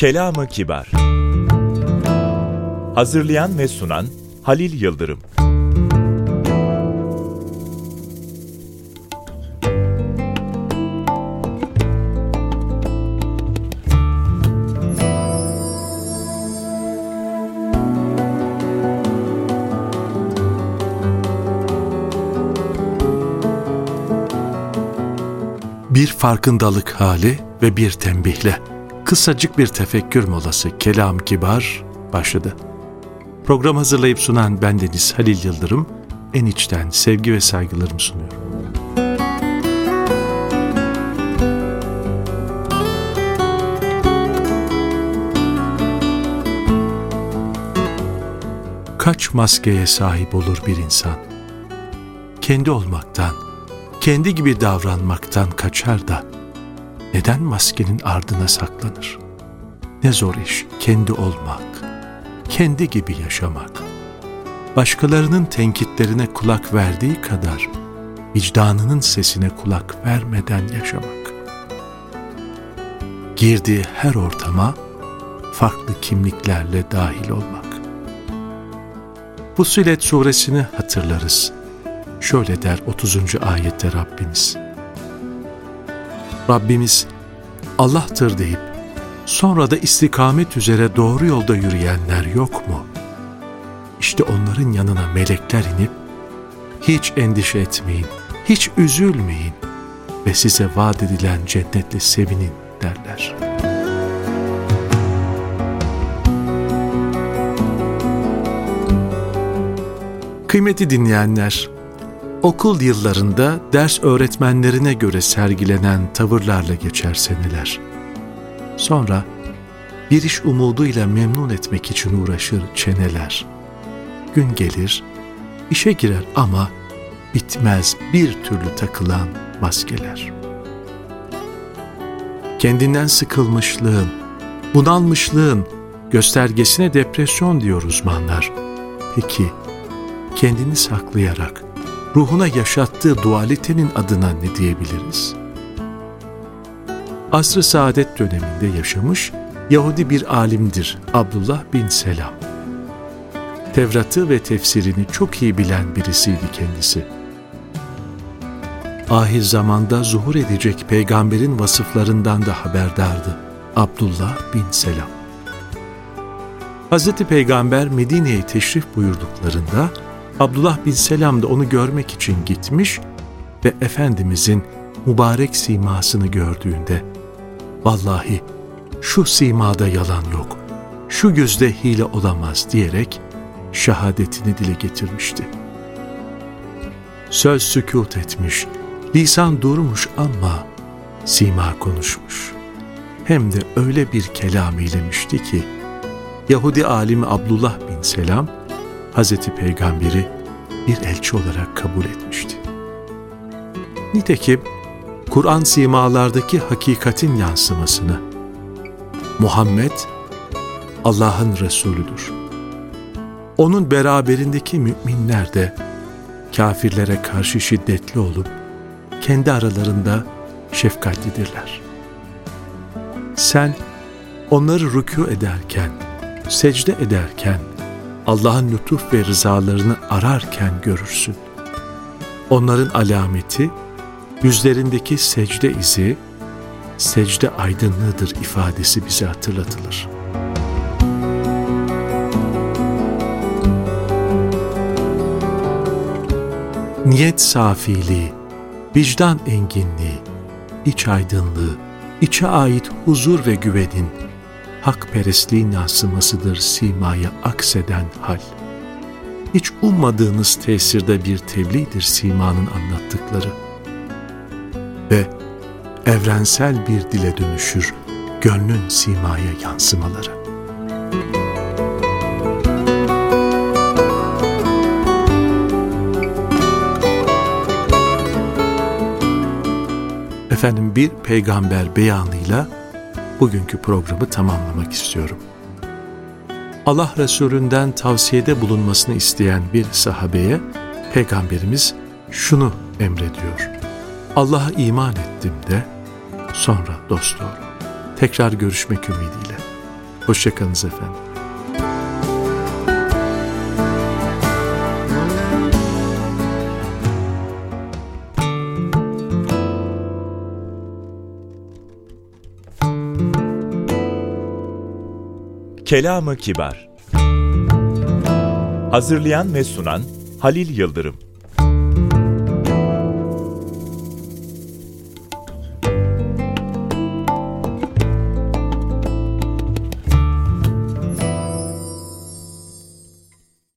Kelam-ı Kibar. Hazırlayan ve sunan Halil Yıldırım. Bir farkındalık hali ve bir tembihle kısacık bir tefekkür molası Kelam-ı Kibar başladı. Program hazırlayıp sunan bendeniz Halil Yıldırım, en içten sevgi ve saygılarımı sunuyorum. Kaç maskeye sahip olur bir insan? Kendi olmaktan, kendi gibi davranmaktan kaçar da neden maskenin ardına saklanır? Ne zor iş kendi olmak, kendi gibi yaşamak. Başkalarının tenkitlerine kulak verdiği kadar vicdanının sesine kulak vermeden yaşamak. Girdiği her ortama farklı kimliklerle dahil olmak. Fussilet suresini hatırlarız. Şöyle der 30. ayette Rabbimiz. Rabbimiz Allah'tır deyip sonra da istikamet üzere doğru yolda yürüyenler yok mu? İşte onların yanına melekler inip hiç endişe etmeyin, hiç üzülmeyin ve size vaat edilen cennetle sevinin derler. Kıymetli dinleyenler, okul yıllarında ders öğretmenlerine göre sergilenen tavırlarla geçer seneler. Sonra bir iş umuduyla memnun etmek için uğraşır çeneler. Gün gelir, işe girer ama bitmez bir türlü takılan maskeler. Kendinden sıkılmışlığın, bunalmışlığın göstergesine depresyon diyor uzmanlar. Peki, kendini saklayarak ruhuna yaşattığı dualitenin adına ne diyebiliriz? Asr-ı Saadet döneminde yaşamış Yahudi bir alimdir Abdullah bin Selam. Tevrat'ı ve tefsirini çok iyi bilen birisiydi kendisi. Ahir zamanda zuhur edecek peygamberin vasıflarından da haberdardı Abdullah bin Selam. Hazreti Peygamber Medine'ye teşrif buyurduklarında Abdullah bin Selam da onu görmek için gitmiş ve Efendimizin mübarek simasını gördüğünde "Vallahi şu simada yalan yok, şu gözde hile olamaz" diyerek şehadetini dile getirmişti. Söz sükût etmiş, lisan durmuş ama sima konuşmuş. Hem de öyle bir kelam eylemişti ki Yahudi alimi Abdullah bin Selam Hazreti Peygamber'i bir elçi olarak kabul etmişti. Nitekim Kur'an simalardaki hakikatin yansımasını, Muhammed Allah'ın Resulüdür. Onun beraberindeki müminler de kafirlere karşı şiddetli olup kendi aralarında şefkatlidirler. Sen onları rükû ederken, secde ederken, Allah'ın lütuf ve rızalarını ararken görürsün. Onların alameti, yüzlerindeki secde izi, secde aydınlığıdır ifadesi bize hatırlatılır. Niyet safiliği, vicdan enginliği, iç aydınlığı, içe ait huzur ve güvenin, hakperestliğin yansımasıdır simaya akseden hal. Hiç ummadığınız tesirde bir tebliğdir simanın anlattıkları. Ve evrensel bir dile dönüşür gönlün simaya yansımaları. Efendim, bir peygamber beyanıyla bugünkü programı tamamlamak istiyorum. Allah Resulünden tavsiyede bulunmasını isteyen bir sahabeye Peygamberimiz şunu emrediyor: Allah'a iman ettim de sonra dosdoğru. Tekrar görüşmek ümidiyle. Hoşçakalınız efendim. Kelamı Kibar. Hazırlayan ve sunan Halil Yıldırım.